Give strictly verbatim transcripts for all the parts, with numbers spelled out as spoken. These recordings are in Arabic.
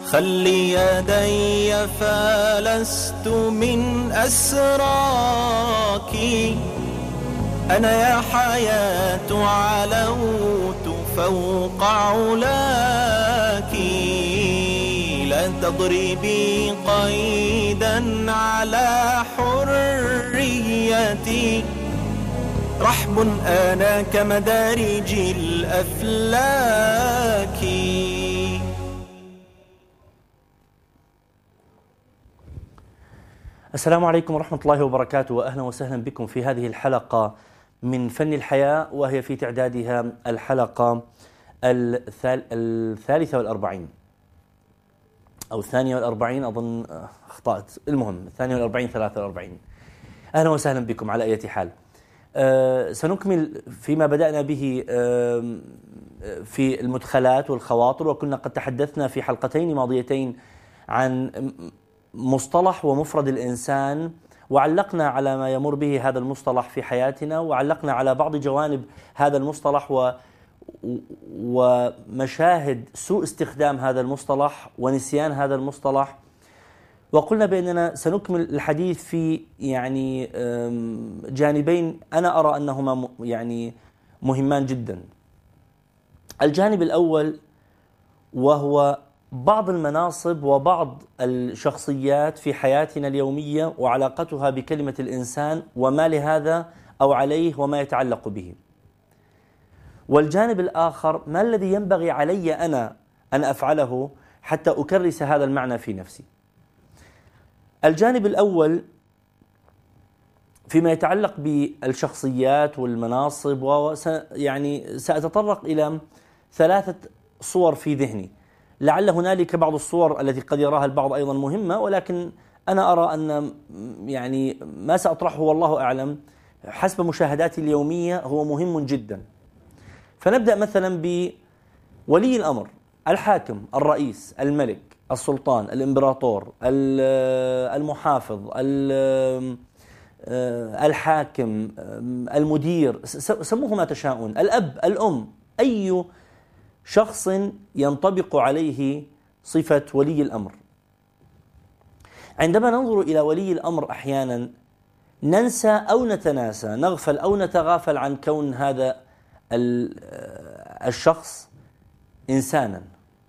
خلي يدي فلست من أسراك، أنا يا حياة علوت فوق علاك. لا تضربي قيدا على حريتي، رحب أنا كمدارج الأفلاك. السلام عليكم ورحمة الله وبركاته، وأهلا وسهلا بكم في هذه الحلقة من فن الحياة، وهي في تعدادها الحلقة الثالثة والأربعين أو الثانية والأربعين، أظن أخطأت، المهم الثانية والأربعين ثلاثة والأربعين. أهلا وسهلا بكم على أي حال. أه سنكمل فيما بدأنا به أه في المدخلات والخواطر، وكنا قد تحدثنا في حلقتين ماضيتين عن مصطلح ومفرد الإنسان، وعلقنا على ما يمر به هذا المصطلح في حياتنا، وعلقنا على بعض جوانب هذا المصطلح و ومشاهد سوء استخدام هذا المصطلح ونسيان هذا المصطلح. وقلنا بأننا سنكمل الحديث في يعني جانبين أنا أرى أنهما يعني مهمان جدا. الجانب الأول وهو بعض المناصب وبعض الشخصيات في حياتنا اليومية وعلاقتها بكلمة الإنسان وما لهذا أو عليه وما يتعلق به. والجانب الآخر ما الذي ينبغي علي أنا أن أفعله حتى أكرس هذا المعنى في نفسي. الجانب الأول فيما يتعلق بالشخصيات والمناصب، ويعني سأتطرق إلى ثلاثة صور في ذهني. لعل هنالك بعض الصور التي قد يراها البعض أيضا مهمة، ولكن أنا أرى أن يعني ما سأطرحه والله أعلم حسب مشاهداتي اليومية هو مهم جدا. فنبدأ مثلا بولي الأمر، الحاكم، الرئيس، الملك، السلطان، الإمبراطور، المحافظ، الحاكم، المدير، سموه ما تشاءون، الأب، الأم، أي شخص ينطبق عليه صفة ولي الأمر. عندما ننظر إلى ولي الأمر أحيانا ننسى أو نتناسى، نغفل أو نتغافل عن كون هذا الشخص إنسانا.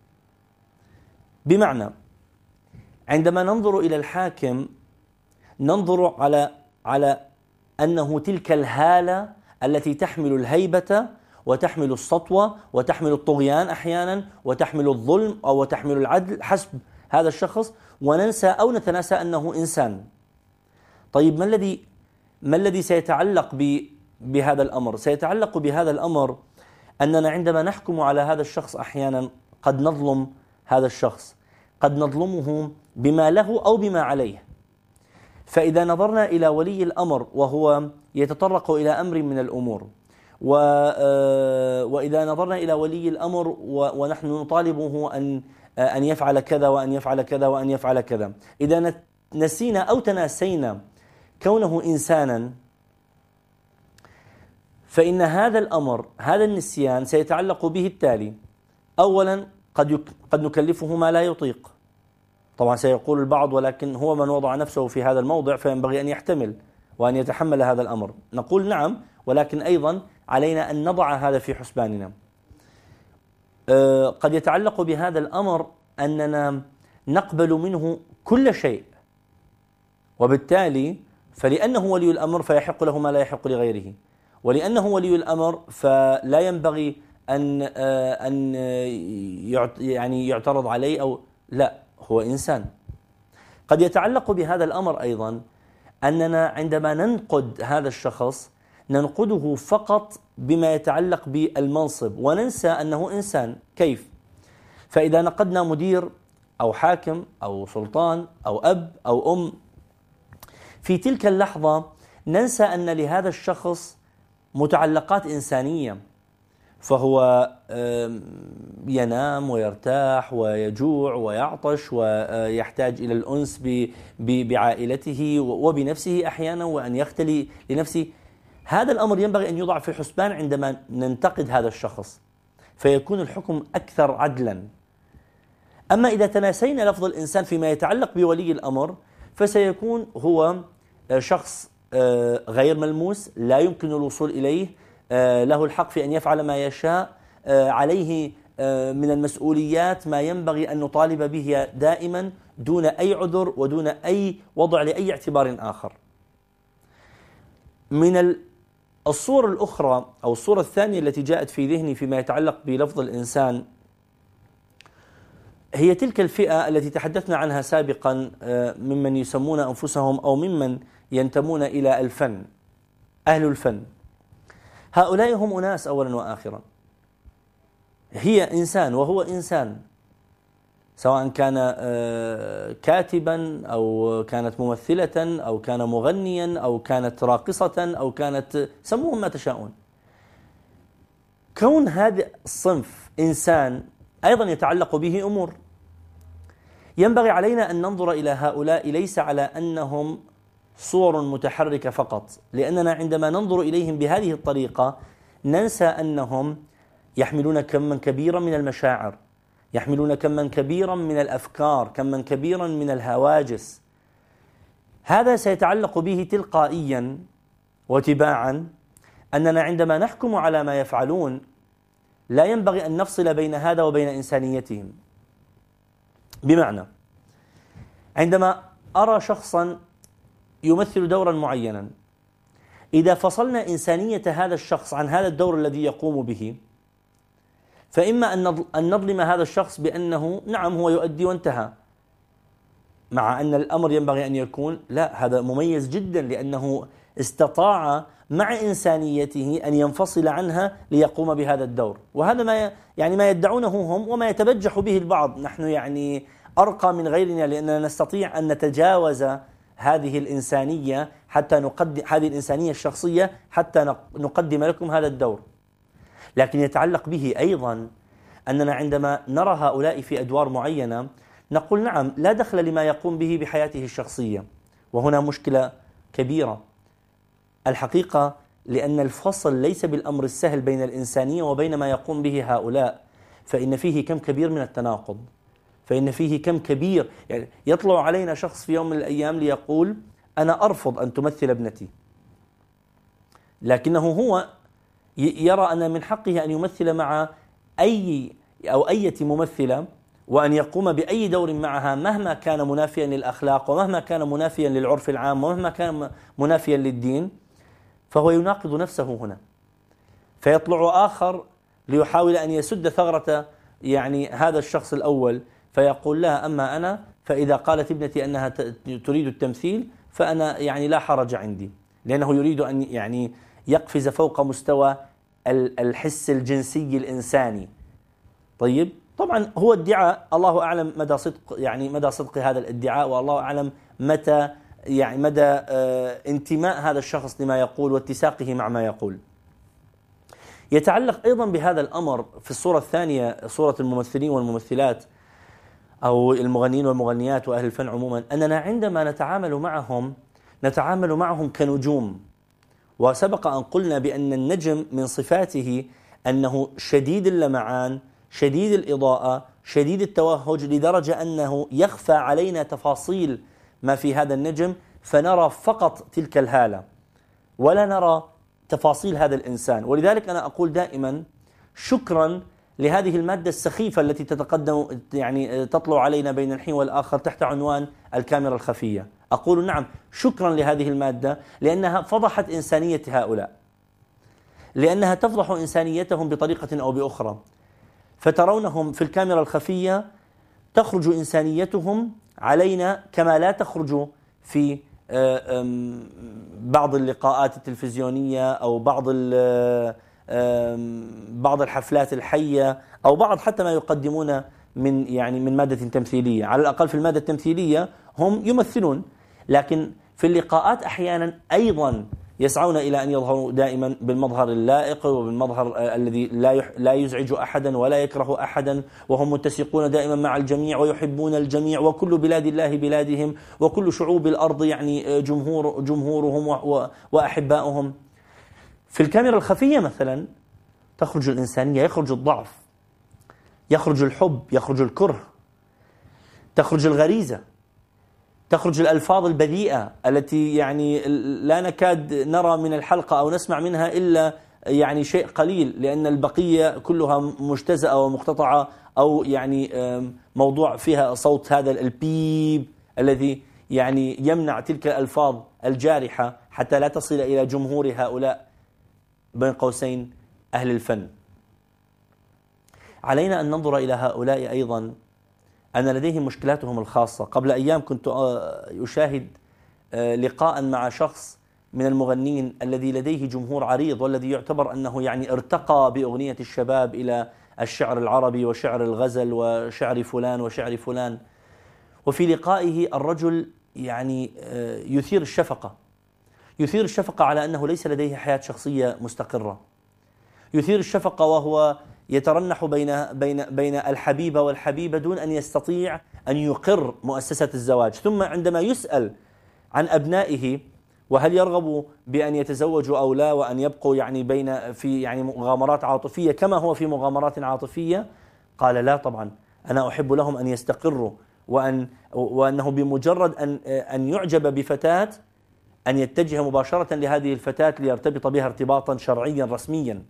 بمعنى عندما ننظر إلى الحاكم ننظر على على أنه تلك الهالة التي تحمل الهيبة وتحمل السطوة وتحمل الطغيان أحيانا وتحمل الظلم أو تحمل العدل حسب هذا الشخص، وننسى أو نتناسى أنه إنسان. طيب ما الذي ما الذي سيتعلق بهذا الأمر؟ سيتعلق بهذا الأمر أننا عندما نحكم على هذا الشخص أحيانا قد نظلم هذا الشخص، قد نظلمه بما له أو بما عليه. فإذا نظرنا إلى ولي الأمر وهو يتطرق إلى أمر من الأمور، وإذا نظرنا إلى ولي الأمر ونحن نطالبه أن أن يفعل كذا وأن يفعل كذا وأن يفعل كذا، إذا نسينا أو تناسينا كونه إنسانا، فإن هذا الأمر هذا النسيان سيتعلق به التالي: أولا قد قد نكلفه ما لا يطيق. طبعا سيقول البعض ولكن هو من وضع نفسه في هذا الموضع فينبغي أن يحتمل وأن يتحمل هذا الأمر. نقول نعم، ولكن أيضا علينا أن نضع هذا في حسباننا. أه قد يتعلق بهذا الأمر أننا نقبل منه كل شيء، وبالتالي فلأنه ولي الأمر فيحق له ما لا يحق لغيره، ولأنه ولي الأمر فلا ينبغي أن أه أن يعني يعترض عليه أو لا، هو إنسان. قد يتعلق بهذا الأمر أيضا أننا عندما ننقد هذا الشخص ننقده فقط بما يتعلق بالمنصب وننسى أنه إنسان. كيف؟ فإذا نقدنا مدير أو حاكم أو سلطان أو أب أو أم، في تلك اللحظة ننسى أن لهذا الشخص متعلقات إنسانية، فهو ينام ويرتاح ويجوع ويعطش ويحتاج إلى الأنس بعائلته وبنفسه أحيانا، وأن يختلي لنفسه. هذا الأمر ينبغي أن يوضع في الحسبان عندما ننتقد هذا الشخص، فيكون الحكم أكثر عدلا. أما إذا تناسينا لفظ الإنسان فيما يتعلق بولي الأمر فسيكون هو شخص غير ملموس، لا يمكن الوصول إليه، له الحق في أن يفعل ما يشاء، عليه من المسؤوليات ما ينبغي أن نطالب به دائما دون أي عذر ودون أي وضع لأي اعتبار آخر. من الصورة الأخرى أو الصورة الثانية التي جاءت في ذهني فيما يتعلق بلفظ الإنسان هي تلك الفئة التي تحدثنا عنها سابقا ممن يسمون أنفسهم أو ممن ينتمون إلى الفن، أهل الفن. هؤلاء هم أناس أولا وآخرا، هي إنسان وهو إنسان، سواء كان كاتبا أو كانت ممثلة أو كان مغنيا أو كانت راقصة أو كانت، سموهم ما تشاءون. كون هذا الصنف إنسان أيضا يتعلق به أمور. ينبغي علينا أن ننظر إلى هؤلاء ليس على أنهم صور متحركة فقط، لأننا عندما ننظر إليهم بهذه الطريقة ننسى أنهم يحملون كما كبيرا من المشاعر، يحملون كما كبيرا من الأفكار، كما كبيرا من الهواجس. هذا سيتعلق به تلقائيا وتباعا أننا عندما نحكم على ما يفعلون لا ينبغي أن نفصل بين هذا وبين إنسانيتهم. بمعنى عندما أرى شخصا يمثل دورا معينا، إذا فصلنا إنسانية هذا الشخص عن هذا الدور الذي يقوم به فإما أن نظلم هذا الشخص بأنه نعم هو يؤدي وانتهى، مع أن الأمر ينبغي أن يكون لا، هذا مميز جدا لأنه استطاع مع إنسانيته أن ينفصل عنها ليقوم بهذا الدور. وهذا ما يعني ما يدعونه هم وما يتبجح به البعض. نحن يعني أرقى من غيرنا لأننا نستطيع أن نتجاوز هذه الإنسانية حتى نقدم هذه الإنسانية الشخصية حتى نقدم لكم هذا الدور. لكن يتعلق به أيضا أننا عندما نرى هؤلاء في أدوار معينة نقول نعم لا دخل لما يقوم به بحياته الشخصية، وهنا مشكلة كبيرة الحقيقة، لأن الفصل ليس بالأمر السهل بين الإنسانية وبين ما يقوم به هؤلاء، فإن فيه كم كبير من التناقض، فإن فيه كم كبير. يعني يطلع علينا شخص في يوم من الأيام ليقول أنا أرفض أن تمثل ابنتي، لكنه هو يرى أن من حقه أن يمثل مع أي أو أية ممثلة وأن يقوم بأي دور معها مهما كان منافيا للأخلاق ومهما كان منافيا للعرف العام ومهما كان منافيا للدين، فهو يناقض نفسه هنا. فيطلع آخر ليحاول أن يسد ثغرة يعني هذا الشخص الأول فيقول لا، أما أنا فإذا قالت ابنتي أنها تريد التمثيل فأنا يعني لا حرج عندي، لأنه يريد أن يعني يقفز فوق مستوى الحس الجنسي الإنساني. طيب طبعا هو ادعاء، الله أعلم مدى صدق يعني مدى صدق هذا الادعاء، والله أعلم متى يعني مدى آه انتماء هذا الشخص لما يقول واتساقه مع ما يقول. يتعلق أيضا بهذا الأمر في الصورة الثانية، صورة الممثلين والممثلات أو المغنيين والمغنيات وأهل الفن عموما، أننا عندما نتعامل معهم نتعامل معهم كنجوم. وسبق أن قلنا بأن النجم من صفاته أنه شديد اللمعان، شديد الإضاءة، شديد التوهج، لدرجة أنه يخفى علينا تفاصيل ما في هذا النجم فنرى فقط تلك الهالة ولا نرى تفاصيل هذا الإنسان. ولذلك أنا أقول دائما شكرا لهذه المادة السخيفة التي تتقدم يعني تطلع علينا بين الحين والآخر تحت عنوان الكاميرا الخفية. أقول نعم شكرا لهذه المادة لأنها فضحت إنسانية هؤلاء، لأنها تفضح إنسانيتهم بطريقة أو بأخرى. فترونهم في الكاميرا الخفية تخرج إنسانيتهم علينا كما لا تخرج في بعض اللقاءات التلفزيونية أو بعض بعض الحفلات الحية أو بعض حتى ما يقدمون من يعني من مادة تمثيلية. على الأقل في المادة التمثيلية هم يمثلون، لكن في اللقاءات أحيانا أيضا يسعون إلى أن يظهروا دائما بالمظهر اللائق وبالمظهر الذي لا لا يزعج أحدا ولا يكره أحدا، وهم متسقون دائما مع الجميع ويحبون الجميع، وكل بلاد الله بلادهم وكل شعوب الأرض يعني جمهور جمهورهم وأحبائهم. في الكاميرا الخفية مثلا تخرج الإنسانية، يخرج الضعف، يخرج الحب، يخرج الكره، تخرج الغريزة، تخرج الألفاظ البذيئة التي يعني لا نكاد نرى من الحلقة أو نسمع منها إلا يعني شيء قليل، لأن البقية كلها مجتزأة ومقتطعة، أو يعني موضوع فيها صوت هذا البيب الذي يعني يمنع تلك الألفاظ الجارحة حتى لا تصل إلى جمهور هؤلاء بين قوسين أهل الفن. علينا أن ننظر إلى هؤلاء أيضا أن لديهم مشكلاتهم الخاصة. قبل أيام كنت أشاهد لقاء مع شخص من المغنين الذي لديه جمهور عريض، والذي يعتبر أنه يعني ارتقى بأغنية الشباب إلى الشعر العربي وشعر الغزل وشعر فلان وشعر فلان. وفي لقائه الرجل يعني يثير الشفقة، يثير الشفقة على أنه ليس لديه حياة شخصية مستقرة، يثير الشفقة وهو يترنح بين بين بين الحبيبة والحبيبة دون أن يستطيع أن يقر مؤسسة الزواج. ثم عندما يسأل عن أبنائه وهل يرغبوا بأن يتزوجوا أو لا، وأن يبقوا يعني بين في يعني مغامرات عاطفية كما هو في مغامرات عاطفية، قال لا طبعا أنا أحب لهم أن يستقروا، وأن وأنه بمجرد أن أن يعجب بفتاة أن يتجه مباشرة لهذه الفتاة ليرتبط بها ارتباطا شرعيا رسميا.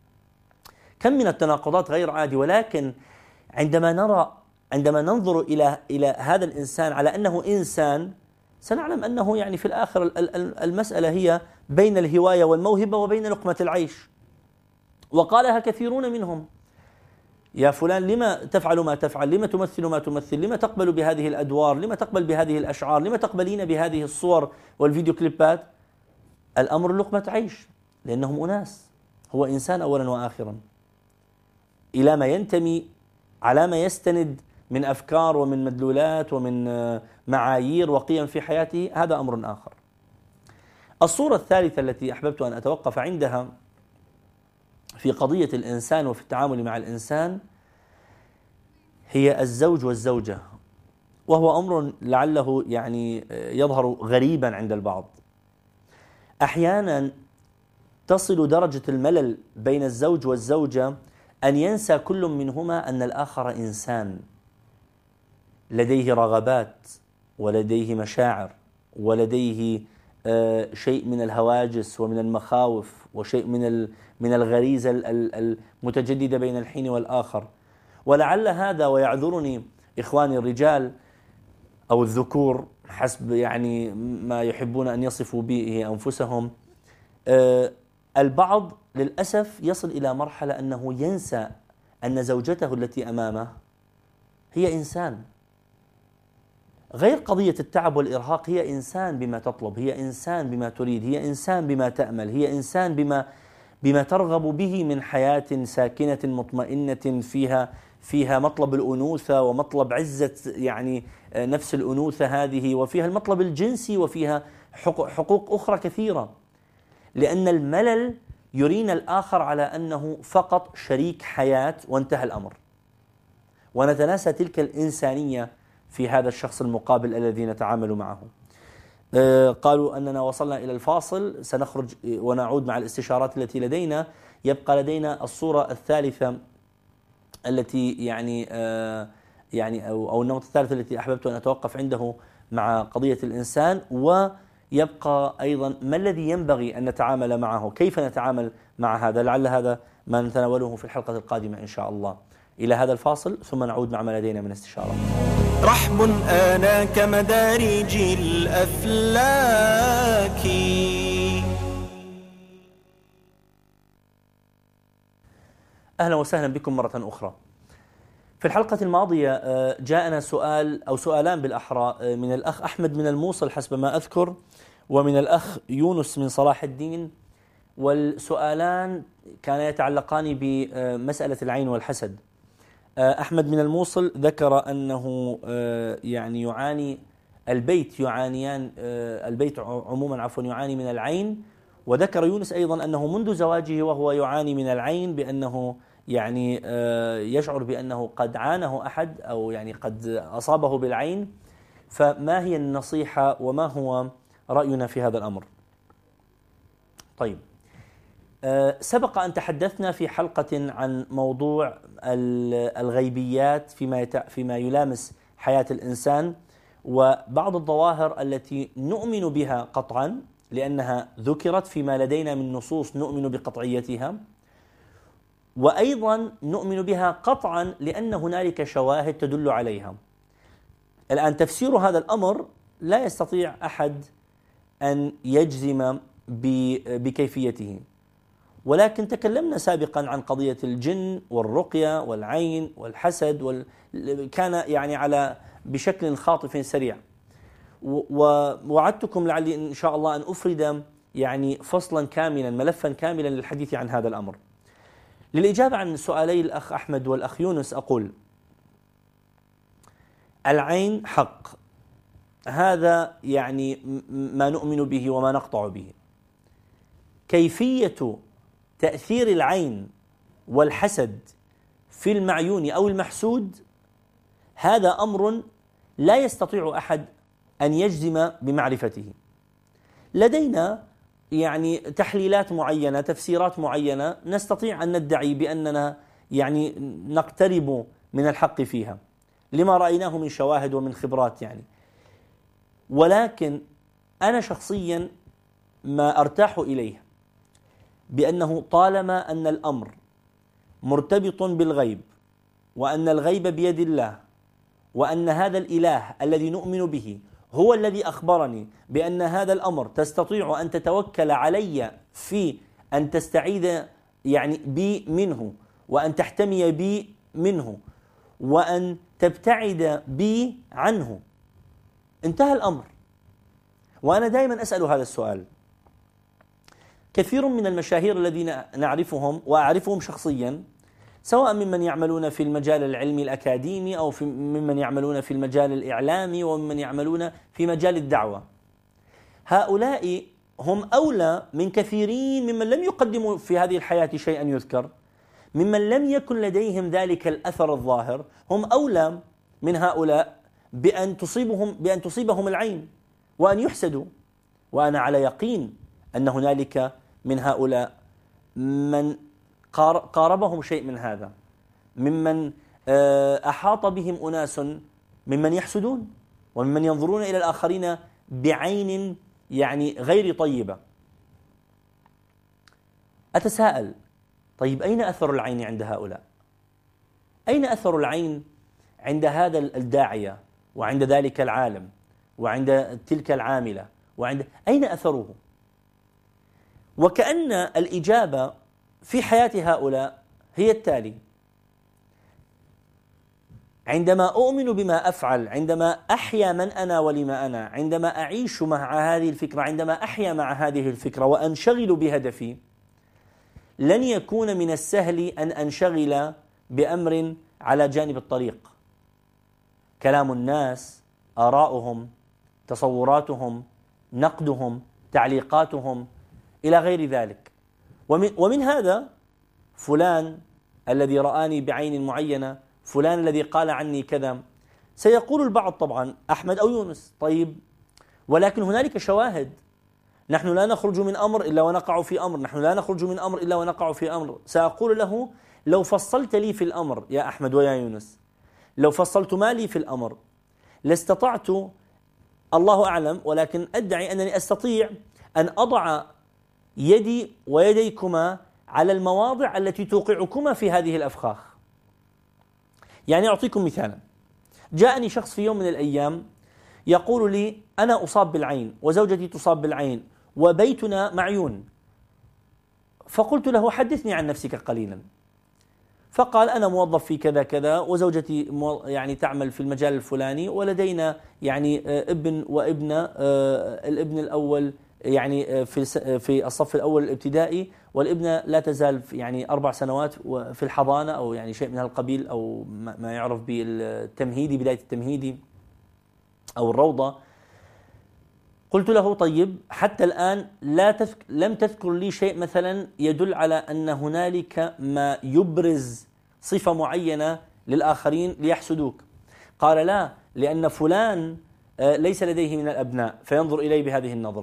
كم من التناقضات غير عادي. ولكن عندما نرى عندما ننظر إلى إلى هذا الإنسان على أنه إنسان، سنعلم أنه يعني في الآخر المسألة هي بين الهواية والموهبة وبين لقمة العيش. وقالها كثيرون منهم: يا فلان لما تفعل ما تفعل، لما تمثل ما تمثل، لما تقبل بهذه الأدوار، لما تقبل بهذه الأشعار، لما تقبلين بهذه الصور والفيديو كليبات؟ الأمر لقمة عيش، لأنهم أناس، هو إنسان أولا وآخرا. إلى ما ينتمي، على ما يستند من أفكار ومن مدلولات ومن معايير وقيم في حياته، هذا أمر آخر. الصورة الثالثة التي أحببت أن أتوقف عندها في قضية الإنسان وفي التعامل مع الإنسان هي الزوج والزوجة، وهو أمر لعله يعني يظهر غريبا عند البعض. أحيانا تصل درجة الملل بين الزوج والزوجة أن ينسى كل منهما أن الآخر إنسان لديه رغبات ولديه مشاعر ولديه شيء من الهواجس ومن المخاوف وشيء من من الغريزة المتجددة بين الحين والآخر. ولعل هذا، ويعذرني إخواني الرجال أو الذكور حسب يعني ما يحبون أن يصفوا به أنفسهم، البعض للأسف يصل إلى مرحلة أنه ينسى أن زوجته التي أمامه هي إنسان، غير قضية التعب والإرهاق، هي إنسان بما تطلب، هي إنسان بما تريد، هي إنسان بما تأمل، هي إنسان بما بما ترغب به من حياة ساكنة مطمئنة فيها فيها مطلب الأنوثة ومطلب عزة يعني نفس الأنوثة هذه، وفيها المطلب الجنسي، وفيها حقوق أخرى كثيرة. لأن الملل يرينا الآخر على أنه فقط شريك حياة وانتهى الأمر، ونتناسى تلك الإنسانية في هذا الشخص المقابل الذي نتعامل معه. قالوا أننا وصلنا إلى الفاصل، سنخرج ونعود مع الاستشارات التي لدينا. يبقى لدينا الصورة الثالثة التي يعني يعني أو, أو النمط الثالث التي أحببت أن أتوقف عنده مع قضية الإنسان، ويبقى أيضا ما الذي ينبغي أن نتعامل معه، كيف نتعامل مع هذا. لعل هذا ما نتناوله في الحلقة القادمة إن شاء الله. إلى هذا الفاصل ثم نعود مع ما لدينا من استشارات. رحب آنا كمدارج الأفلاك. أهلا وسهلا بكم مرة أخرى. في الحلقة الماضية جاءنا سؤال أو سؤالان بالأحرى من الأخ أحمد من الموصل حسب ما أذكر، ومن الأخ يونس من صلاح الدين، والسؤالان كانا يتعلقان بمسألة العين والحسد. أحمد من الموصل ذكر أنه يعني يعاني البيت يعانيان البيت عموما عفوا يعاني من العين، وذكر يونس أيضا أنه منذ زواجه وهو يعاني من العين، بأنه يعني يشعر بأنه قد عانه أحد أو يعني قد أصابه بالعين. فما هي النصيحة وما هو رأينا في هذا الأمر؟ طيب، سبق أن تحدثنا في حلقة عن موضوع الغيبيات فيما فيما يلامس حياة الإنسان. وبعض الظواهر التي نؤمن بها قطعا لأنها ذكرت فيما لدينا من نصوص نؤمن بقطعيتها، وأيضا نؤمن بها قطعا لأن هنالك شواهد تدل عليها. الآن تفسير هذا الأمر لا يستطيع أحد أن يجزم بكيفيته، ولكن تكلمنا سابقا عن قضية الجن والرقية والعين والحسد وال... كان يعني على بشكل خاطف سريع، ووعدتكم لعلي إن شاء الله أن أفرد يعني فصلا كاملا ملفا كاملا للحديث عن هذا الأمر. للإجابة عن سؤالي الأخ أحمد والأخ يونس أقول: العين حق، هذا يعني ما نؤمن به وما نقطع به. كيفية تأثير العين والحسد في المعيون أو المحسود هذا أمر لا يستطيع أحد أن يجزم بمعرفته. لدينا يعني تحليلات معينة، تفسيرات معينة نستطيع أن ندعي بأننا يعني نقترب من الحق فيها لما رأيناه من شواهد ومن خبرات يعني. ولكن أنا شخصيا ما أرتاح إليه بأنه طالما أن الأمر مرتبط بالغيب، وأن الغيب بيد الله، وأن هذا الإله الذي نؤمن به هو الذي أخبرني بأن هذا الأمر تستطيع أن تتوكل علي في أن تستعيذ يعني بي منه، وأن تحتمي بي منه، وأن تبتعد بي عنه، انتهى الأمر. وأنا دائما أسأل هذا السؤال. كثير من المشاهير الذين نعرفهم وأعرفهم شخصيا، سواء ممن يعملون في المجال العلمي الأكاديمي أو في ممن يعملون في المجال الإعلامي وممن يعملون في مجال الدعوة، هؤلاء هم أولى من كثيرين ممن لم يقدموا في هذه الحياة شيئا يذكر، ممن لم يكن لديهم ذلك الأثر الظاهر، هم أولى من هؤلاء بأن تصيبهم بأن تصيبهم العين وأن يحسدوا. وأنا على يقين أن هنالك من هؤلاء من قاربهم شيء من هذا، ممن أحاط بهم أناس ممن يحسدون وممن ينظرون إلى الآخرين بعين يعني غير طيبة. أتساءل: طيب أين أثر العين عند هؤلاء؟ أين أثر العين عند هذا الداعية وعند ذلك العالم وعند تلك العاملة وعند أين أثره؟ وكأن الإجابة في حياة هؤلاء هي التالي: عندما أؤمن بما أفعل، عندما أحيا من أنا ولما أنا، عندما أعيش مع هذه الفكرة، عندما أحيا مع هذه الفكرة وأنشغل بهدفي، لن يكون من السهل أن أنشغل بأمر على جانب الطريق. كلام الناس، آراؤهم، تصوراتهم، نقدهم، تعليقاتهم إلى غير ذلك. ومن, ومن هذا فلان الذي رآني بعين معينة، فلان الذي قال عني كذا. سيقول البعض طبعا: أحمد أو يونس، طيب ولكن هنالك شواهد، نحن لا نخرج من أمر إلا ونقع في أمر، نحن لا نخرج من أمر إلا ونقع في أمر. سأقول له: لو فصلت لي في الأمر يا أحمد ويا يونس، لو فصلت ما لي في الأمر لاستطعت، الله أعلم، ولكن أدعي أنني أستطيع أن أضع يدي ويديكما على المواضع التي توقعكما في هذه الأفخاخ. يعني أعطيكم مثالا: جاءني شخص في يوم من الأيام يقول لي: أنا أصاب بالعين وزوجتي تصاب بالعين وبيتنا معيون. فقلت له: حدثني عن نفسك قليلا. فقال: أنا موظف في كذا كذا، وزوجتي يعني تعمل في المجال الفلاني، ولدينا يعني ابن وابنة، الابن الأول يعني في في الصف الأول الابتدائي، والابنة لا تزال يعني أربع سنوات في الحضانة أو يعني شيء من هالقبيل، أو ما يعرف بالتمهيدي، بداية التمهيدي أو الروضة. قلت له: طيب حتى الآن لا تذك... لم تذكر لي شيء مثلا يدل على أن هنالك ما يبرز صفة معينة للآخرين ليحسدوك. قال: لا، لأن فلان ليس لديه من الأبناء فينظر إليه بهذه النظرة،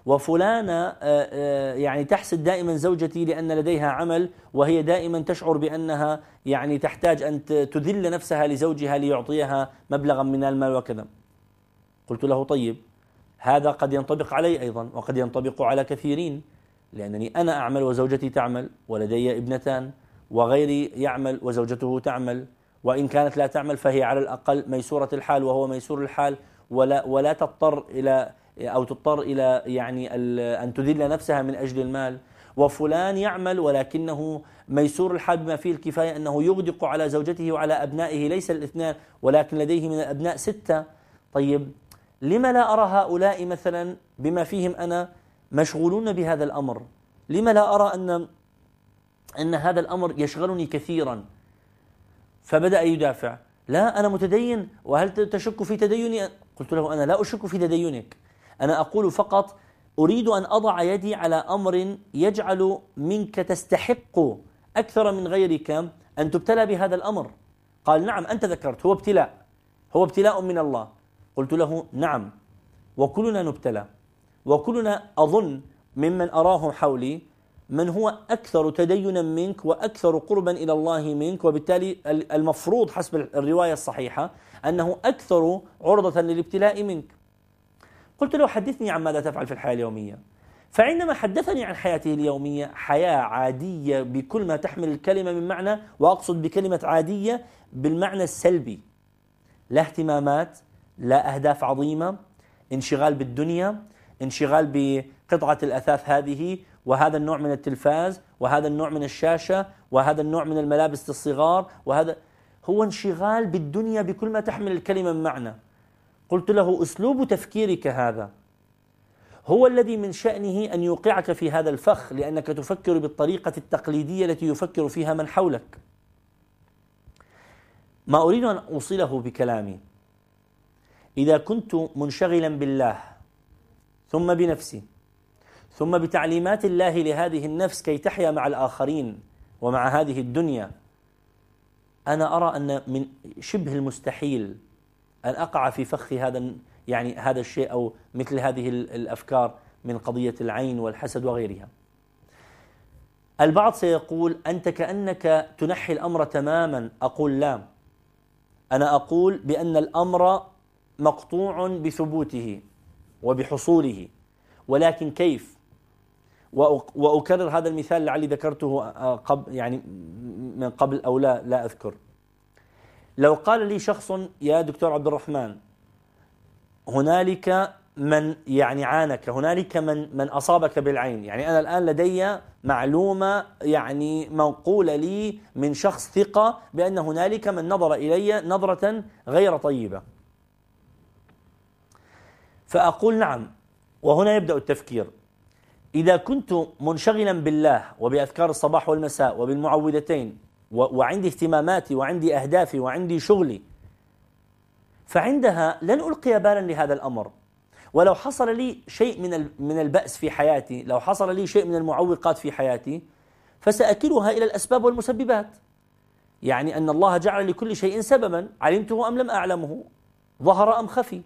وفلانة يعني تحسد دائما زوجتي لأن لديها عمل وهي دائما تشعر بأنها يعني تحتاج أن تذل نفسها لزوجها ليعطيها مبلغا من المال وكذا. قلت له طيب هذا قد ينطبق علي أيضا وقد ينطبق على كثيرين، لأنني أنا أعمل وزوجتي تعمل ولدي ابنتان وغيري يعمل وزوجته تعمل، وإن كانت لا تعمل فهي على الأقل ميسورة الحال وهو ميسور الحال، ولا ولا تضطر إلى أو تضطر إلى يعني أن تذل نفسها من أجل المال. وفلان يعمل ولكنه ميسور الحال بما فيه الكفاية أنه يغدق على زوجته وعلى أبنائه، ليس الاثنان ولكن لديه من الأبناء ستة. طيب لما لا أرى هؤلاء مثلا بما فيهم أنا مشغولون بهذا الأمر؟ لما لا أرى أن أن هذا الأمر يشغلني كثيرا؟ فبدأ يدافع، لا أنا متدين وهل تشك في تديني؟ قلت له أنا لا أشك في تدينك، أنا أقول فقط أريد أن أضع يدي على أمر يجعل منك تستحق أكثر من غيرك أن تبتلى بهذا الأمر. قال نعم أنت ذكرت، هو ابتلاء، هو ابتلاء من الله. قلت له نعم وكلنا نبتلى، وكلنا أظن ممن أراه حولي من هو أكثر تدينا منك وأكثر قربا إلى الله منك، وبالتالي المفروض حسب الرواية الصحيحة أنه أكثر عرضة للابتلاء منك. قلت له حدثني عن ماذا تفعل في الحياة اليومية. فعندما حدثني عن حياته اليومية حياة عادية بكل ما تحمل الكلمة من معنى، وأقصد بكلمة عادية بالمعنى السلبي، لا اهتمامات، لا أهداف عظيمة، انشغال بالدنيا، انشغال بقطعة الأثاث هذه وهذا النوع من التلفاز وهذا النوع من الشاشة وهذا النوع من الملابس للصغار، وهذا هو انشغال بالدنيا بكل ما تحمل الكلمة من معنى. قلت له أسلوب تفكيرك هذا هو الذي من شأنه أن يوقعك في هذا الفخ، لأنك تفكر بالطريقة التقليدية التي يفكر فيها من حولك. ما أريد أن أوصله بكلامي، إذا كنت منشغلا بالله ثم بنفسي ثم بتعليمات الله لهذه النفس كي تحيا مع الآخرين ومع هذه الدنيا، أنا أرى أن من شبه المستحيل أن أقع في فخ هذا يعني هذا الشيء أو مثل هذه الأفكار من قضية العين والحسد وغيرها. البعض سيقول أنت كأنك تنحي الأمر تماما. أقول لا، أنا أقول بأن الأمر مقطوع بثبوته وبحصوله، ولكن كيف؟ وأكرر هذا المثال لعلي ذكرته قبل يعني من قبل أو لا لا أذكر. لو قال لي شخص يا دكتور عبد الرحمن هنالك من يعني عانك، هنالك من من أصابك بالعين، يعني أنا الآن لدي معلومة يعني منقولة لي من شخص ثقة بأن هنالك من نظر إلي نظرة غير طيبة، فأقول نعم. وهنا يبدأ التفكير. إذا كنت منشغلا بالله وبأذكار الصباح والمساء وبالمعوذتين وعندي اهتماماتي وعندي أهدافي وعندي شغلي، فعندها لن ألقي بالا لهذا الأمر. ولو حصل لي شيء من من البأس في حياتي، لو حصل لي شيء من المعوقات في حياتي، فسأكلها إلى الأسباب والمسببات. يعني أن الله جعل لكل شيء سببا، علمته أم لم أعلمه، ظهر أم خفي.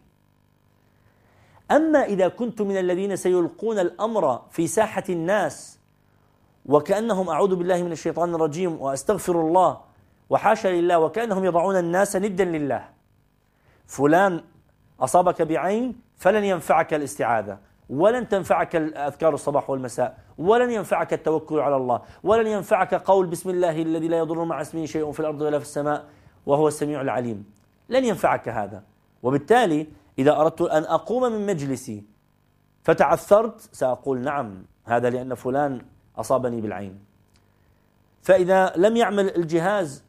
أما إذا كنت من الذين سيلقون الأمر في ساحة الناس وكأنهم أعوذ بالله من الشيطان الرجيم وأستغفر الله وحاشا لله، وكأنهم يضعون الناس ندا لله، فلان أصابك بعين فلن ينفعك الاستعاذة، ولن تنفعك أذكار الصباح والمساء، ولن ينفعك التوكل على الله، ولن ينفعك قول بسم الله الذي لا يضر مع اسمه شيء في الأرض ولا في السماء وهو السميع العليم، لن ينفعك هذا. وبالتالي إذا أردت أن أقوم من مجلسي فتعثرت سأقول نعم هذا لأن فلان أصابني بالعين. فإذا لم يعمل الجهاز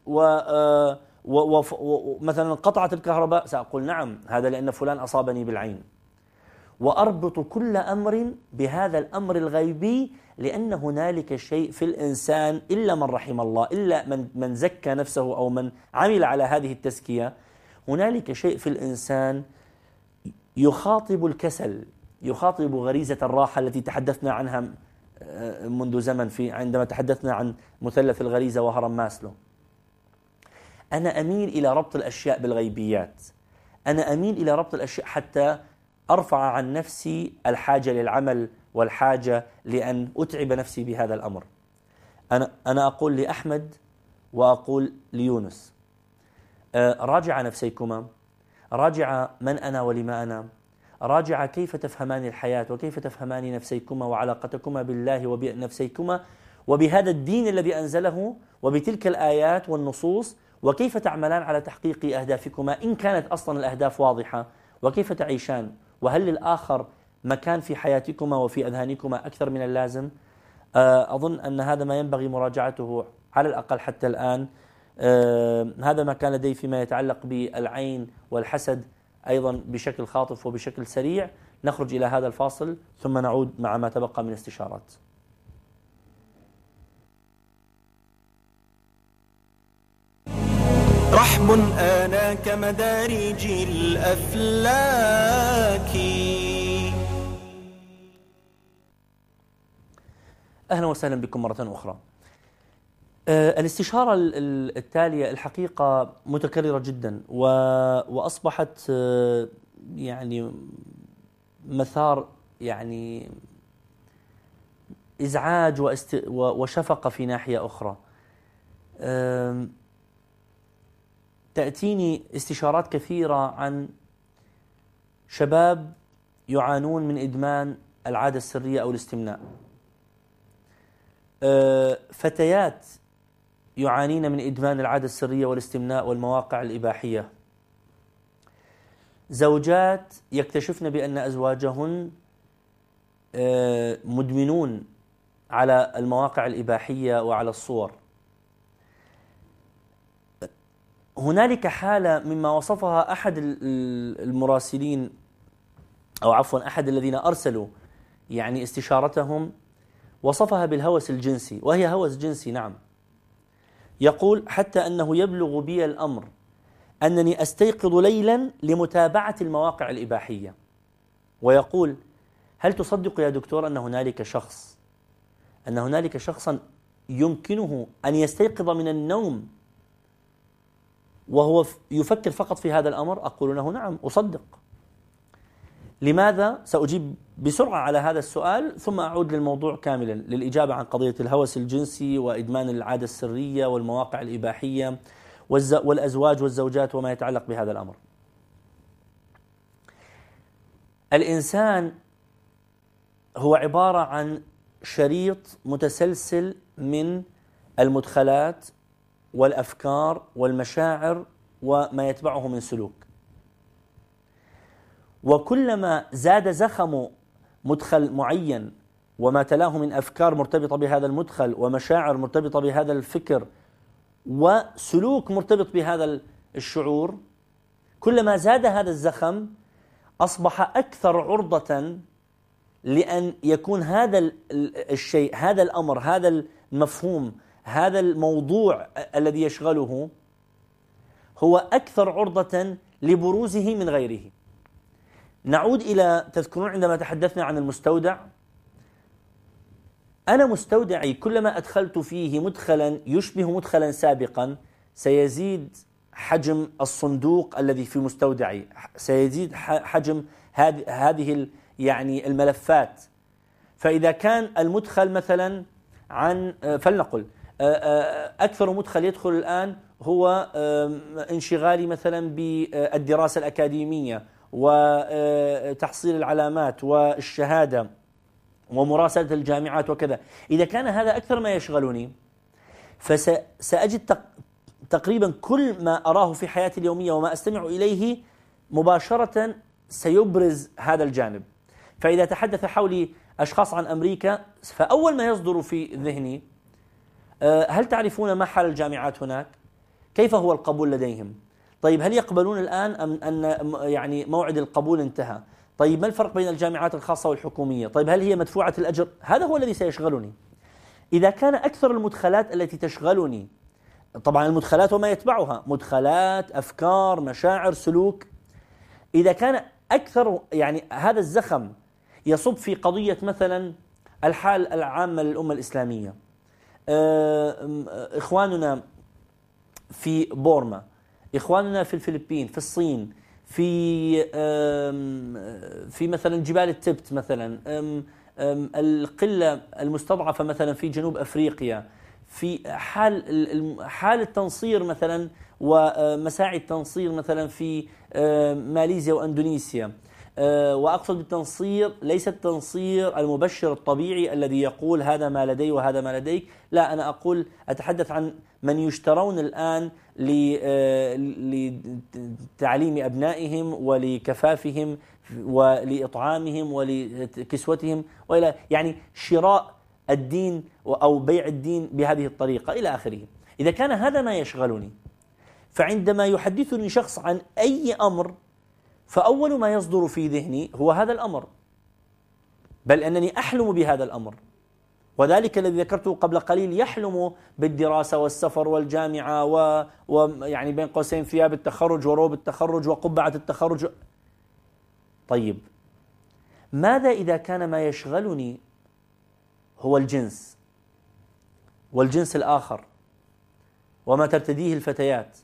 ومثلا قطعت الكهرباء سأقول نعم هذا لأن فلان أصابني بالعين. وأربط كل أمر بهذا الأمر الغيبي، لأن هنالك شيء في الإنسان إلا من رحم الله، إلا من من زكى نفسه أو من عمل على هذه التزكية، هنالك شيء في الإنسان يخاطب الكسل، يخاطب غريزة الراحة التي تحدثنا عنها منذ زمن في عندما تحدثنا عن مثلث الغريزة وهرم ماسلو. أنا أميل إلى ربط الأشياء بالغيبيات، أنا أميل إلى ربط الأشياء حتى أرفع عن نفسي الحاجة للعمل والحاجة لأن أتعب نفسي بهذا الأمر. أنا أنا أقول لأحمد وأقول ليونس: راجع نفسيكما، راجع من أنا ولما أنا، راجع كيف تفهمان الحياة وكيف تفهمان نفسيكما وعلاقتكما بالله وبنفسيكما وبهذا الدين الذي أنزله وبتلك الآيات والنصوص، وكيف تعملان على تحقيق أهدافكما إن كانت أصلا الأهداف واضحة، وكيف تعيشان، وهل للآخر مكان في حياتكما وفي أذهانكما أكثر من اللازم. أظن أن هذا ما ينبغي مراجعته على الأقل حتى الآن. هذا ما كان لدي فيما يتعلق بالعين والحسد أيضا بشكل خاطف وبشكل سريع. نخرج إلى هذا الفاصل ثم نعود مع ما تبقى من استشارات. رحب آنا كمدارج الأفلاك. أهلا وسهلا بكم مرة أخرى. الاستشارة التالية الحقيقة متكررة جدا وأصبحت يعني مثار يعني إزعاج وشفقة في ناحية أخرى. تأتيني استشارات كثيرة عن شباب يعانون من إدمان العادة السرية أو الاستمناء، فتيات يعانين من إدمان العادة السرية والاستمناء والمواقع الإباحية، زوجات يكتشفن بأن أزواجهن مدمنون على المواقع الإباحية وعلى الصور. هنالك حالة مما وصفها أحد المراسلين أو عفوا أحد الذين أرسلوا يعني استشارتهم، وصفها بالهوس الجنسي، وهي هوس جنسي نعم. يقول: حتى أنه يبلغ بي الأمر أنني أستيقظ ليلا لمتابعة المواقع الإباحية. ويقول: هل تصدق يا دكتور أن هنالك شخص أن هنالك شخصا يمكنه أن يستيقظ من النوم وهو يفكر فقط في هذا الأمر؟ أقول له: نعم أصدق. لماذا؟ سأجيب بسرعة على هذا السؤال ثم أعود للموضوع كاملا للإجابة عن قضية الهوس الجنسي وإدمان العادة السرية والمواقع الإباحية والأزواج والزوجات وما يتعلق بهذا الأمر. الإنسان هو عبارة عن شريط متسلسل من المدخلات والأفكار والمشاعر وما يتبعه من سلوك، وكلما زاد زخم مدخل معين وما تلاه من أفكار مرتبطة بهذا المدخل ومشاعر مرتبطة بهذا الفكر وسلوك مرتبط بهذا الشعور، كلما زاد هذا الزخم أصبح أكثر عرضة لأن يكون هذا الشيء، هذا الأمر، هذا المفهوم، هذا الموضوع الذي يشغله هو أكثر عرضة لبروزه من غيره. نعود إلى، تذكرون عندما تحدثنا عن المستودع، أنا مستودعي كلما أدخلت فيه مدخلا يشبه مدخلا سابقا سيزيد حجم الصندوق الذي في مستودعي، سيزيد حجم هذه يعني الملفات. فإذا كان المدخل مثلا عن، فلنقل أكثر مدخل يدخل الآن هو انشغالي مثلا بالدراسة الأكاديمية وتحصيل العلامات والشهادة ومراسلة الجامعات وكذا، إذا كان هذا أكثر ما يشغلني فسأجد تقريبا كل ما أراه في حياتي اليومية وما أستمع إليه مباشرة سيبرز هذا الجانب. فإذا تحدث حولي أشخاص عن أمريكا فأول ما يصدر في ذهني: هل تعرفون ما حال الجامعات هناك؟ كيف هو القبول لديهم؟ طيب هل يقبلون الآن أم أن يعني موعد القبول انتهى؟ طيب ما الفرق بين الجامعات الخاصة والحكومية؟ طيب هل هي مدفوعة الأجر؟ هذا هو الذي سيشغلني. إذا كان أكثر المدخلات التي تشغلني، طبعا المدخلات وما يتبعها، مدخلات، أفكار، مشاعر، سلوك، إذا كان أكثر يعني هذا الزخم يصب في قضية مثلا الحال العامة للأمة الإسلامية، إخواننا في بورما، إخواننا في الفلبين، في الصين، في في مثلا جبال التبت مثلا، القلة المستضعفة مثلا في جنوب أفريقيا، في حال حال التنصير مثلا ومساعي التنصير مثلا في ماليزيا وأندونيسيا. وأقصد بالتنصير ليس التنصير المبشر الطبيعي الذي يقول هذا ما لدي وهذا ما لديك، لا، أنا أقول أتحدث عن من يشترون الآن لتعليم أبنائهم ولكفافهم ولإطعامهم ولكسوتهم، وإلى يعني شراء الدين أو بيع الدين بهذه الطريقة إلى آخره. إذا كان هذا ما يشغلني، فعندما يحدثني شخص عن أي أمر فأول ما يصدر في ذهني هو هذا الأمر، بل أنني أحلم بهذا الأمر. وذلك الذي ذكرته قبل قليل يحلم بالدراسة والسفر والجامعة ويعني بين قوسين ثياب التخرج وروب التخرج وقبعة التخرج. طيب، ماذا إذا كان ما يشغلني هو الجنس والجنس الآخر وما ترتديه الفتيات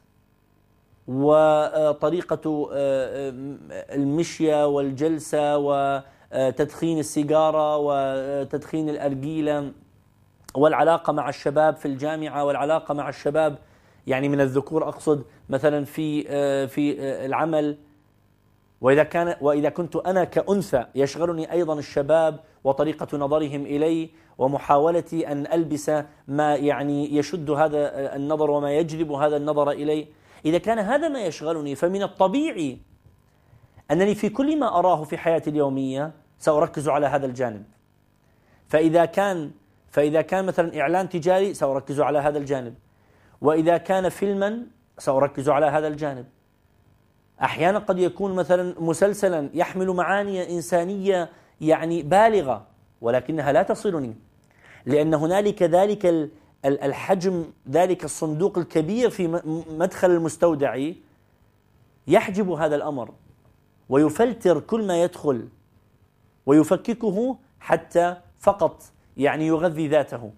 وطريقة المشية والجلسة وتدخين السيجارة وتدخين الأرجيلة والعلاقة مع الشباب في الجامعة والعلاقة مع الشباب يعني من الذكور أقصد مثلا في في العمل. وإذا كان وإذا كنت أنا كأنثى يشغلني أيضا الشباب وطريقة نظرهم إلي ومحاولتي أن ألبس ما يعني يشد هذا النظر وما يجذب هذا النظر إلي، إذا كان هذا ما يشغلني فمن الطبيعي أنني في كل ما أراه في حياتي اليومية سأركز على هذا الجانب. فإذا كان فإذا كان مثلا إعلان تجاري سأركز على هذا الجانب، وإذا كان فيلما سأركز على هذا الجانب. أحيانا قد يكون مثلا مسلسلا يحمل معاني إنسانية يعني بالغة ولكنها لا تصلني، لأن هنالك ذلك الحجم، ذلك الصندوق الكبير في مدخل المستودع يحجب هذا الأمر ويفلتر كل ما يدخل ويفككه حتى فقط يعني يغذي ذاته.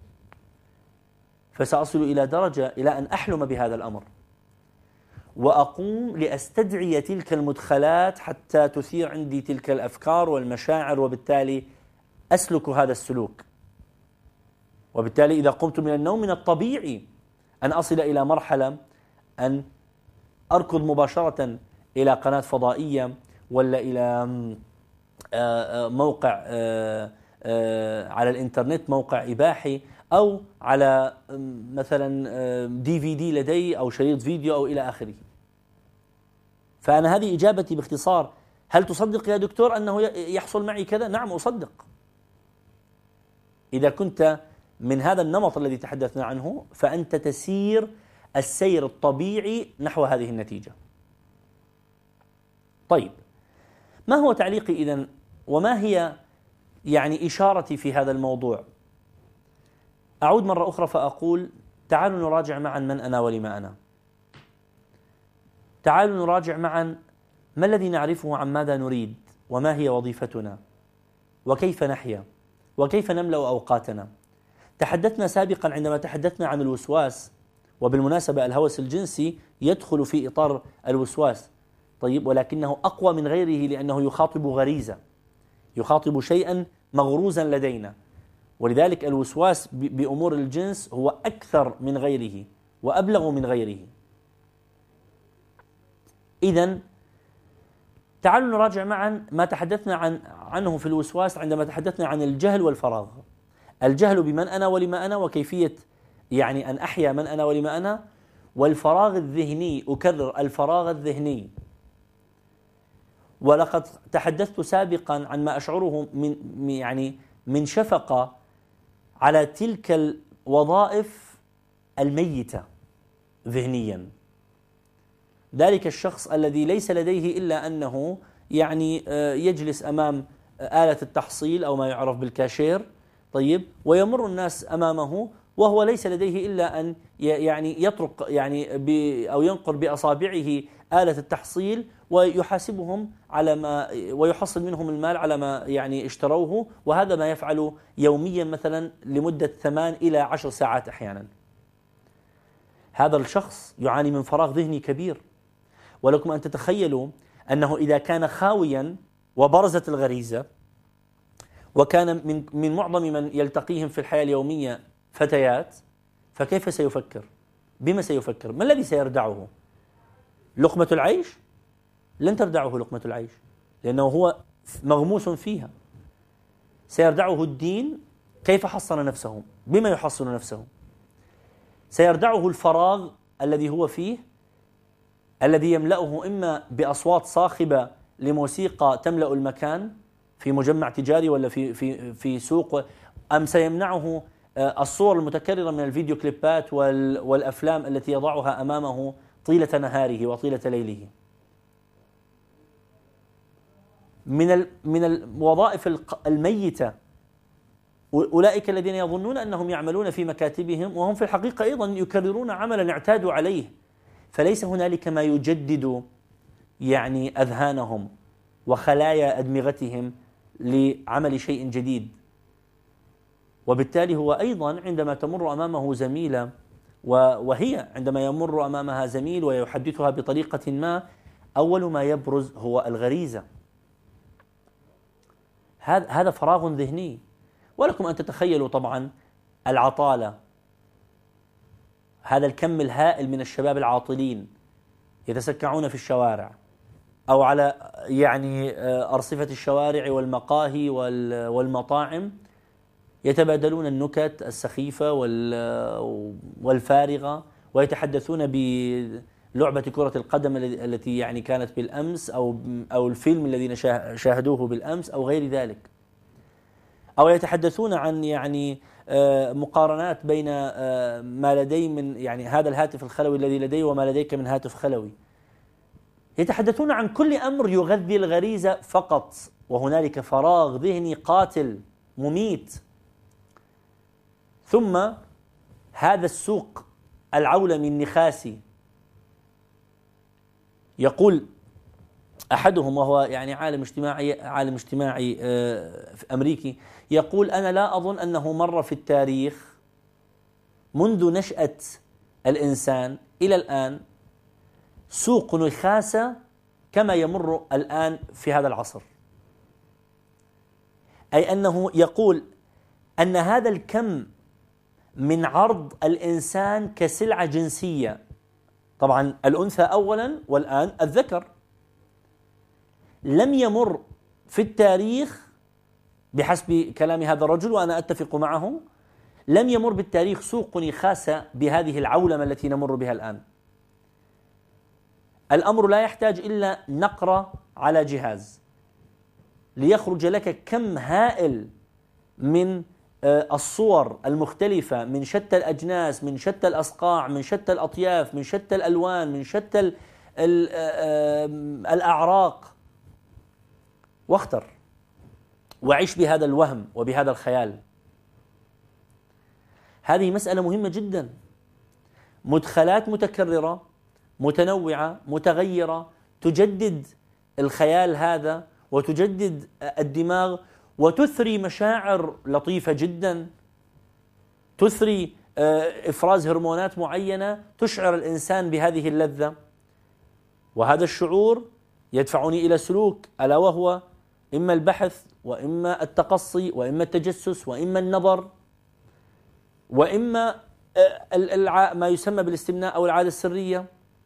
فسأصل إلى درجة إلى أن أحلم بهذا الأمر وأقوم لأستدعي تلك المدخلات حتى تثير عندي تلك الأفكار والمشاعر، وبالتالي أسلك هذا السلوك. وبالتالي إذا قمت من النوم من الطبيعي أن أصل إلى مرحلة أن أركض مباشرة إلى قناة فضائية ولا إلى موقع على الإنترنت، موقع إباحي، أو على مثلا دي في دي لدي أو شريط فيديو أو إلى آخره. فأنا هذه إجابتي باختصار. هل تصدق يا دكتور أنه يحصل معي كذا؟ نعم أصدق. إذا كنت من هذا النمط الذي تحدثنا عنه فأنت تسير السير الطبيعي نحو هذه النتيجة. طيب، ما هو تعليقي إذن وما هي يعني إشارتي في هذا الموضوع؟ أعود مرة أخرى فأقول تعالوا نراجع معا من أنا ولما أنا. تعالوا نراجع معا ما الذي نعرفه عن ماذا نريد وما هي وظيفتنا وكيف نحيا وكيف نملأ أوقاتنا. تحدثنا سابقا عندما تحدثنا عن الوسواس، وبالمناسبة الهوس الجنسي يدخل في إطار الوسواس، طيب، ولكنه أقوى من غيره لأنه يخاطب غريزة، يخاطب شيئا مغروزا لدينا، ولذلك الوسواس بأمور الجنس هو أكثر من غيره وأبلغ من غيره. إذن تعالوا نراجع معا ما تحدثنا عن عنه في الوسواس عندما تحدثنا عن الجهل والفراغ. الجهل بمن أنا ولما أنا وكيفية يعني أن أحيا من أنا ولما أنا، والفراغ الذهني، أكرر الفراغ الذهني. ولقد تحدثت سابقا عن ما أشعره من يعني من شفقة على تلك الوظائف الميتة ذهنيا. ذلك الشخص الذي ليس لديه إلا أنه يعني يجلس أمام آلة التحصيل أو ما يعرف بالكاشير، طيب، ويمر الناس أمامه وهو ليس لديه إلا أن يعني يطرق يعني أو ينقر بأصابعه آلة التحصيل ويحاسبهم على ما ويحصل منهم المال على ما يعني اشتروه، وهذا ما يفعل يوميا مثلا لمدة ثمان إلى عشر ساعات أحيانا. هذا الشخص يعاني من فراغ ذهني كبير. ولكم أن تتخيلوا أنه إذا كان خاويا وبرزت الغريزة وكان من من معظم من يلتقيهم في الحياة اليومية فتيات، فكيف سيفكر؟ بما سيفكر؟ ما الذي سيردعه؟ لقمة العيش؟ لن تردعه لقمة العيش، لأنه هو مغموس فيها. سيردعه الدين، كيف حصن نفسه؟ بما يحصن نفسه؟ سيردعه الفراغ الذي هو فيه، الذي يملأه إما بأصوات صاخبة لموسيقى تملأ المكان في مجمع تجاري ولا في في في سوق، أم سيمنعه الصور المتكررة من الفيديو كليبات والأفلام التي يضعها أمامه طيلة نهاره وطيلة ليله. من من الوظائف الميتة أولئك الذين يظنون أنهم يعملون في مكاتبهم وهم في الحقيقة أيضا يكررون عملا اعتادوا عليه، فليس هنالك ما يجدد يعني أذهانهم وخلايا أدمغتهم لعمل شيء جديد. وبالتالي هو أيضا عندما تمر أمامه زميلة، وهي عندما يمر أمامها زميل ويحدثها بطريقة ما، أول ما يبرز هو الغريزة. هذا هذا فراغ ذهني. ولكم أن تتخيلوا طبعا العطالة، هذا الكم الهائل من الشباب العاطلين يتسكعون في الشوارع أو على يعني أرصفة الشوارع والمقاهي والمطاعم، يتبادلون النكت السخيفة والفارغة، ويتحدثون بلعبة كرة القدم التي يعني كانت بالأمس، أو أو الفيلم الذين شاهدوه بالأمس أو غير ذلك، أو يتحدثون عن يعني مقارنات بين ما لدي من يعني هذا الهاتف الخلوي الذي لدي وما لديك من هاتف خلوي. يتحدثون عن كل أمر يغذي الغريزة فقط، وهنالك فراغ ذهني قاتل مميت. ثم هذا السوق العولمي النخاسي، يقول أحدهم وهو يعني عالم اجتماعي عالم اجتماعي أمريكي، يقول: أنا لا أظن أنه مر في التاريخ منذ نشأة الإنسان إلى الآن سوق نخاسة كما يمر الآن في هذا العصر. أي أنه يقول أن هذا الكم من عرض الإنسان كسلعة جنسية، طبعا الأنثى أولا والآن الذكر، لم يمر في التاريخ بحسب كلام هذا الرجل، وأنا أتفق معه، لم يمر بالتاريخ سوق نخاسة بهذه العولمة التي نمر بها الآن. الأمر لا يحتاج إلا نقرة على جهاز ليخرج لك كم هائل من الصور المختلفة من شتى الأجناس، من شتى الأصقاع، من شتى الأطياف، من شتى الألوان، من شتى الأعراق. واختر وعيش بهذا الوهم وبهذا الخيال. هذه مسألة مهمة جدا. مدخلات متكررة متنوعة متغيرة تجدد الخيال هذا وتجدد الدماغ وتثري مشاعر لطيفة جدا، تثري إفراز هرمونات معينة تشعر الإنسان بهذه اللذة، وهذا الشعور يدفعني إلى سلوك، ألا وهو إما البحث وإما التقصي وإما التجسس وإما النظر وإما ما يسمى بالاستمناء أو العادة السرية.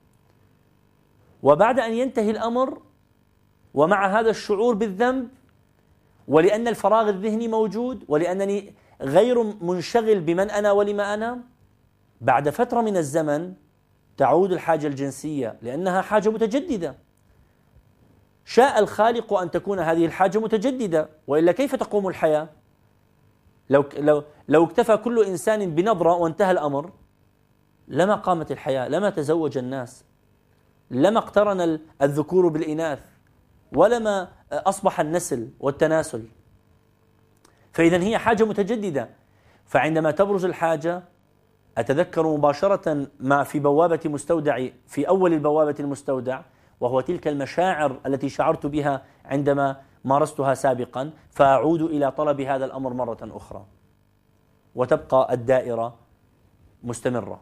وبعد أن ينتهي الأمر ومع هذا الشعور بالذنب، ولأن الفراغ الذهني موجود ولأنني غير منشغل بمن أنا ولما أنا، بعد فترة من الزمن تعود الحاجة الجنسية لأنها حاجة متجددة. شاء الخالق أن تكون هذه الحاجة متجددة، وإلا كيف تقوم الحياة؟ لو لو لو اكتفى كل إنسان بنظرة وانتهى الأمر لما قامت الحياة، لما تزوج الناس، لما اقترن الذكور بالإناث، ولما أصبح النسل والتناسل. فإذا هي حاجة متجددة. فعندما تبرز الحاجة أتذكر مباشرة ما في بوابة مستودعي، في أول البوابة المستودع، وهو تلك المشاعر التي شعرت بها عندما مارستها سابقا، فأعود إلى طلب هذا الأمر مرة أخرى، وتبقى الدائرة مستمرة.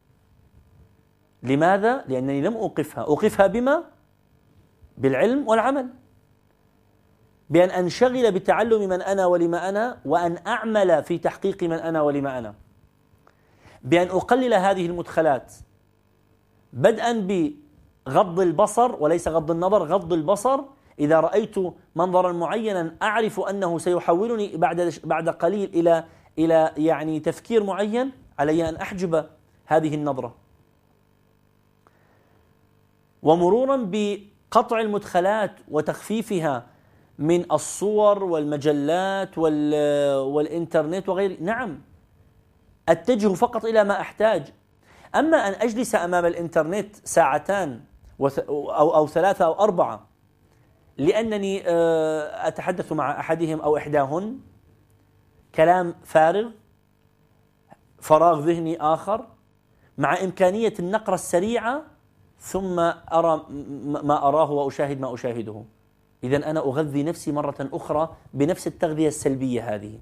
لماذا؟ لأنني لم أوقفها. أوقفها بما؟ بالعلم والعمل، بأن أنشغل بتعلم من أنا ولما أنا، وأن أعمل في تحقيق من أنا ولما أنا، بأن أقلل هذه المدخلات، بدءا بغض البصر وليس غض النظر، غض البصر. إذا رأيت منظرا معينا أعرف أنه سيحولني بعد بعد قليل إلى إلى يعني تفكير معين، علي أن أحجب هذه النظرة. ومرورا بقطع المدخلات وتخفيفها من الصور والمجلات والإنترنت وغيره. نعم، أتجه فقط إلى ما أحتاج. أما أن أجلس أمام الإنترنت ساعتان أو أو ثلاثة أو أربعة لأنني أتحدث مع أحدهم أو إحداهن، كلام فارغ، فراغ ذهني آخر، مع إمكانية النقرة السريعة، ثم أرى ما أراه وأشاهد ما أشاهده. إذن أنا أغذي نفسي مرة أخرى بنفس التغذية السلبية هذه.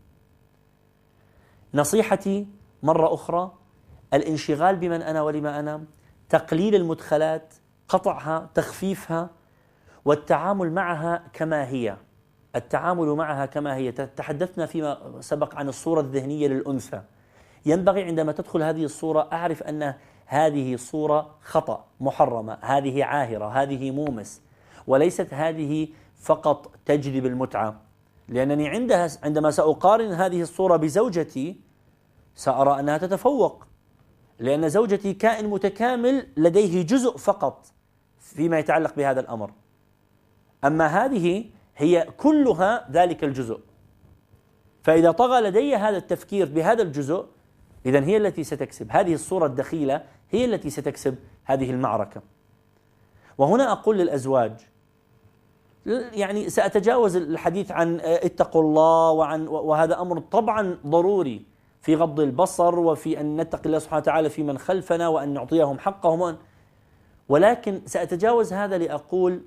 نصيحتي مرة أخرى: الانشغال بمن أنا ولما أنا، تقليل المدخلات، قطعها، تخفيفها، والتعامل معها كما هي. التعامل معها كما هي. تحدثنا فيما سبق عن الصورة الذهنية للأنثى. ينبغي عندما تدخل هذه الصورة أعرف أن هذه صورة خطأ، محرمة، هذه عاهرة، هذه مومس، وليست هذه فقط تجلب المتعة. لأنني عندها عندما سأقارن هذه الصورة بزوجتي سأرى أنها تتفوق، لأن زوجتي كائن متكامل لديه جزء فقط فيما يتعلق بهذا الأمر، أما هذه هي كلها ذلك الجزء. فإذا طغى لدي هذا التفكير بهذا الجزء، إذن هي التي ستكسب. هذه الصورة الدخيلة هي التي ستكسب هذه المعركة. وهنا أقول للأزواج، يعني سأتجاوز الحديث عن اتقوا الله، وعن وهذا أمر طبعا ضروري في غض البصر، وفي أن نتقي الله سبحانه وتعالى في من خلفنا، وأن نعطيهم حقهم، ولكن سأتجاوز هذا لأقول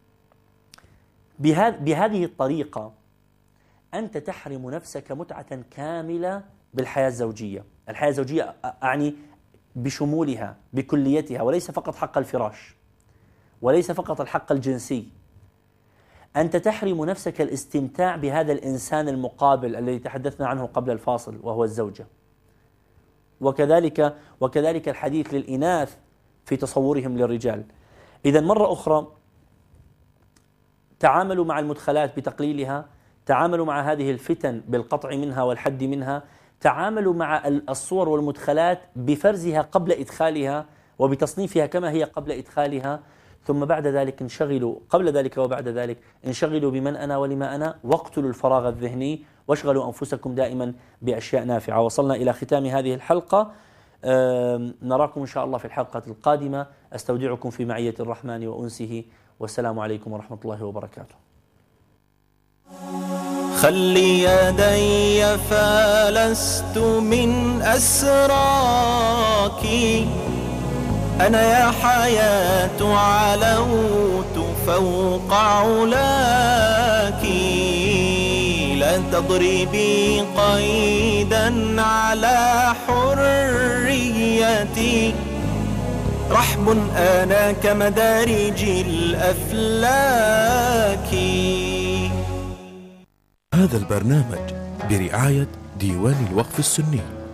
بهذه الطريقة أنت تحرم نفسك متعة كاملة بالحياة الزوجية. الحياة الزوجية أعني بشمولها بكليتها، وليس فقط حق الفراش، وليس فقط الحق الجنسي. أنت تحرم نفسك الاستمتاع بهذا الإنسان المقابل الذي تحدثنا عنه قبل الفاصل، وهو الزوجة. وكذلك وكذلك الحديث للإناث في تصورهم للرجال. إذن مرة أخرى، تعاملوا مع المدخلات بتقليلها، تعاملوا مع هذه الفتن بالقطع منها والحد منها، تعاملوا مع الصور والمدخلات بفرزها قبل إدخالها، وبتصنيفها كما هي قبل إدخالها، ثم بعد ذلك انشغلوا قبل ذلك وبعد ذلك انشغلوا بمن أنا ولما أنا، واقتلوا الفراغ الذهني، واشغلوا أنفسكم دائما بأشياء نافعة. وصلنا إلى ختام هذه الحلقة، نراكم إن شاء الله في الحلقة القادمة. أستودعكم في معية الرحمن وأنسه، والسلام عليكم ورحمة الله وبركاته. خلي يدي فلست من أسراك، أنا يا حياة علوت فوق علاك، لا تضربي قيدا على حريتي، رحب أنا كمدارج الأفلاك. هذا البرنامج برعاية ديوان الوقف السني.